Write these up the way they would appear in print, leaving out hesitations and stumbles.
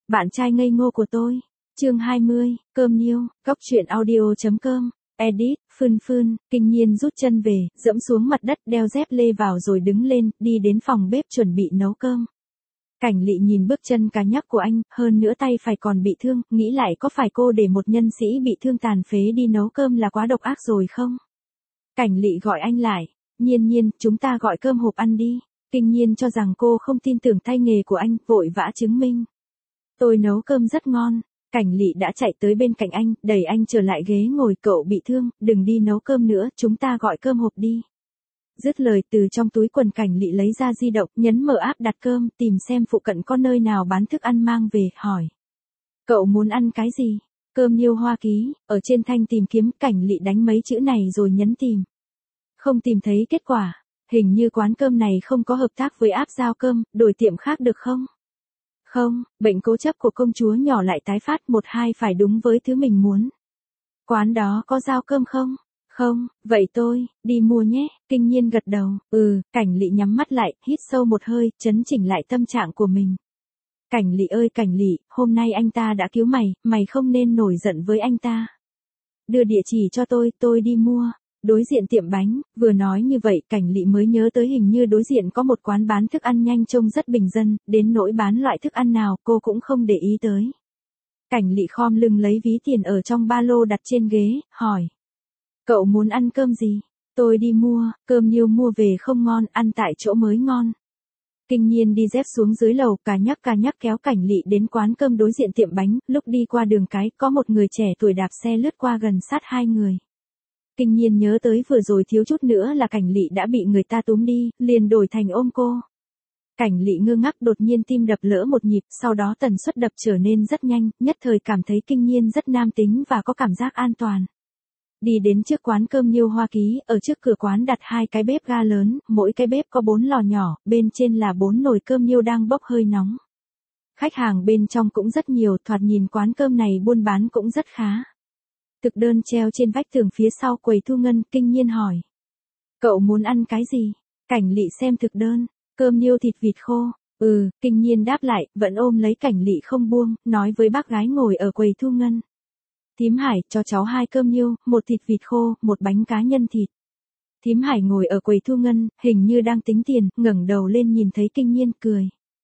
Bạn trai ngây ngô của tôi. Chương 20, cơm niêu, góc truyện audio.com. Edit, Phương, Kinh Nhiên rút chân về, dẫm xuống mặt đất đeo dép lê vào rồi đứng lên, đi đến phòng bếp chuẩn bị nấu cơm. Cảnh Lị nhìn bước chân cá nhắc của anh, hơn nữa tay phải còn bị thương, nghĩ lại có phải cô để một nhân sĩ bị thương tàn phế đi nấu cơm là quá độc ác rồi không? Cảnh Lị gọi anh lại, Nhiên, chúng ta gọi cơm hộp ăn đi. Kinh Nhiên cho rằng cô không tin tưởng tay nghề của anh, vội vã chứng minh. Tôi nấu cơm rất ngon. Cảnh Lị đã chạy tới bên cạnh anh, đẩy anh trở lại ghế ngồi, cậu bị thương, đừng đi nấu cơm nữa, chúng ta gọi cơm hộp đi. Dứt lời, từ trong túi quần Cảnh Lị lấy ra di động, nhấn mở app đặt cơm, tìm xem phụ cận có nơi nào bán thức ăn mang về, hỏi. Cậu muốn ăn cái gì? Cơm niêu Hoa Ký. Ở trên thanh tìm kiếm, Cảnh Lị đánh mấy chữ này rồi nhấn tìm. Không tìm thấy kết quả. Hình như quán cơm này không có hợp tác với app giao cơm, đổi tiệm khác được không? Không, bệnh cố chấp của công chúa nhỏ lại tái phát, 1-2 phải đúng với thứ mình muốn. Quán đó có giao cơm không? Không, vậy tôi, đi mua nhé. Kinh Nhiên gật đầu, Cảnh Lị nhắm mắt lại, hít sâu một hơi, chấn chỉnh lại tâm trạng của mình. Cảnh Lị ơi Cảnh Lị, hôm nay anh ta đã cứu mày không nên nổi giận với anh ta. Đưa địa chỉ cho tôi đi mua. Đối diện tiệm bánh, vừa nói như vậy Cảnh Lị mới nhớ tới hình như đối diện có một quán bán thức ăn nhanh trông rất bình dân, đến nỗi bán loại thức ăn nào cô cũng không để ý tới. Cảnh Lị khom lưng lấy ví tiền ở trong ba lô đặt trên ghế, hỏi. Cậu muốn ăn cơm gì? Tôi đi mua, cơm niêu mua về không ngon, ăn tại chỗ mới ngon. Kinh Nhiên đi dép xuống dưới lầu, cà nhắc kéo Cảnh Lị đến quán cơm đối diện tiệm bánh, lúc đi qua đường cái, có một người trẻ tuổi đạp xe lướt qua gần sát hai người. Kinh Nhiên nhớ tới vừa rồi thiếu chút nữa là Cảnh Lị đã bị người ta túm đi, liền đổi thành ôm cô. Cảnh Lị ngơ ngác, đột nhiên tim đập lỡ một nhịp, sau đó tần suất đập trở nên rất nhanh, nhất thời cảm thấy Kinh Nhiên rất nam tính và có cảm giác an toàn. Đi đến trước quán cơm niêu Hoa Ký, ở trước cửa quán đặt 2 cái bếp ga lớn, mỗi cái bếp có 4 lò nhỏ, bên trên là 4 nồi cơm niêu đang bốc hơi nóng. Khách hàng bên trong cũng rất nhiều, thoạt nhìn quán cơm này buôn bán cũng rất khá. Thực đơn treo trên vách tường phía sau quầy thu ngân. Kinh Nhiên hỏi. Cậu muốn ăn cái gì? Cảnh Lị xem thực đơn. Cơm niêu thịt vịt khô. Kinh Nhiên đáp lại, vẫn ôm lấy Cảnh Lị không buông, nói với bác gái ngồi ở quầy thu ngân. Thím Hải, cho cháu 2 cơm niêu, 1 thịt vịt khô, 1 bánh cá nhân thịt. Thím Hải ngồi ở quầy thu ngân, hình như đang tính tiền, ngẩng đầu lên nhìn thấy Kinh Nhiên, cười.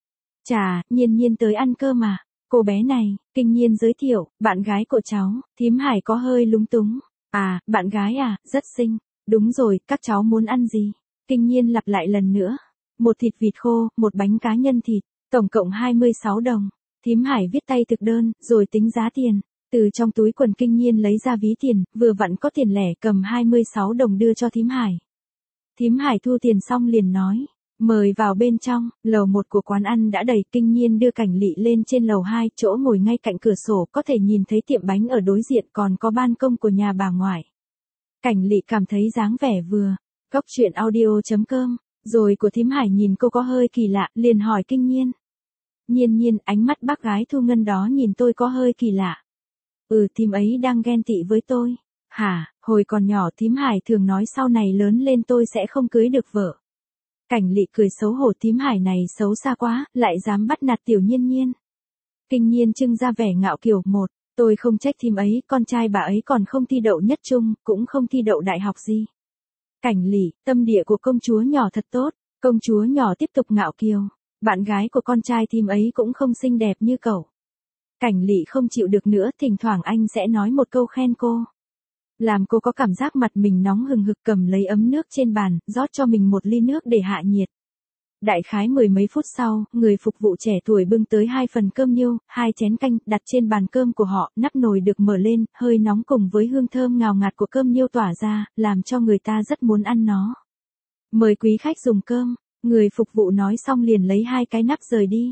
Chà, Nhiên tới ăn cơm à? Cô bé này, Kinh Nhiên giới thiệu, bạn gái của cháu. Thím Hải có hơi lúng túng. À, bạn gái à, rất xinh. Đúng rồi, các cháu muốn ăn gì? Kinh Nhiên lặp lại lần nữa. 1 thịt vịt khô, 1 bánh cá nhân thịt, tổng cộng 26 đồng. Thím Hải viết tay thực đơn, rồi tính giá tiền. Từ trong túi quần Kinh Nhiên lấy ra ví tiền, vừa vặn có tiền lẻ, cầm 26 đồng đưa cho Thím Hải. Thím Hải thu tiền xong liền nói. Mời vào bên trong. Lầu 1 của quán ăn đã đầy. Kinh Nhiên đưa Cảnh Lị lên trên lầu 2, chỗ ngồi ngay cạnh cửa sổ, có thể nhìn thấy tiệm bánh ở đối diện, còn có ban công của nhà bà ngoại. Cảnh Lị cảm thấy dáng vẻ vừa. Góc truyện audio.com. Rồi của Thím Hải nhìn cô có hơi kỳ lạ, liền hỏi Kinh Nhiên. Nhiên, ánh mắt bác gái thu ngân đó nhìn tôi có hơi kỳ lạ. Thím ấy đang ghen tị với tôi. Hả? Hồi còn nhỏ Thím Hải thường nói sau này lớn lên tôi sẽ không cưới được vợ. Cảnh Lị cười xấu hổ, Thím Hải này xấu xa quá, lại dám bắt nạt tiểu Nhiên. Kinh Nhiên trưng ra vẻ ngạo kiều. Tôi không trách thím ấy, con trai bà ấy còn không thi đậu nhất trung, cũng không thi đậu đại học gì. Cảnh Lị, tâm địa của công chúa nhỏ thật tốt. Công chúa nhỏ tiếp tục ngạo kiều. Bạn gái của con trai thím ấy cũng không xinh đẹp như cậu. Cảnh Lị không chịu được nữa, thỉnh thoảng anh sẽ nói một câu khen cô. Làm cô có cảm giác mặt mình nóng hừng hực, cầm lấy ấm nước trên bàn, rót cho mình 1 ly nước để hạ nhiệt. Đại khái 10 mấy phút sau, người phục vụ trẻ tuổi bưng tới 2 phần cơm niêu, 2 chén canh, đặt trên bàn cơm của họ, nắp nồi được mở lên, hơi nóng cùng với hương thơm ngào ngạt của cơm niêu tỏa ra, làm cho người ta rất muốn ăn nó. Mời quý khách dùng cơm. Người phục vụ nói xong liền lấy 2 cái nắp rời đi.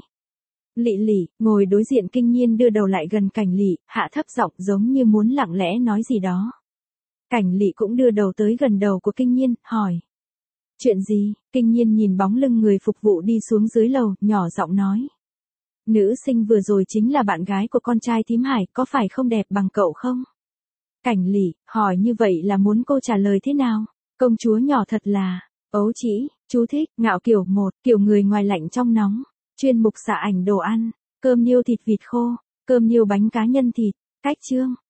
Lị, ngồi đối diện Kinh Nhiên đưa đầu lại gần Cảnh Lị, hạ thấp giọng giống như muốn lặng lẽ nói gì đó. Cảnh Lị cũng đưa đầu tới gần đầu của Kinh Nhiên, hỏi. Chuyện gì? Kinh Nhiên nhìn bóng lưng người phục vụ đi xuống dưới lầu, nhỏ giọng nói. Nữ sinh vừa rồi chính là bạn gái của con trai Thím Hải, có phải không đẹp bằng cậu không? Cảnh Lị, hỏi như vậy là muốn cô trả lời thế nào? Công chúa nhỏ thật là, ấu trĩ, chú thích, ngạo kiểu. Kiểu người ngoài lạnh trong nóng. Chuyên mục xạ ảnh đồ ăn. cơm niêu thịt vịt khô, cơm niêu bánh cá nhân thịt. Cách chương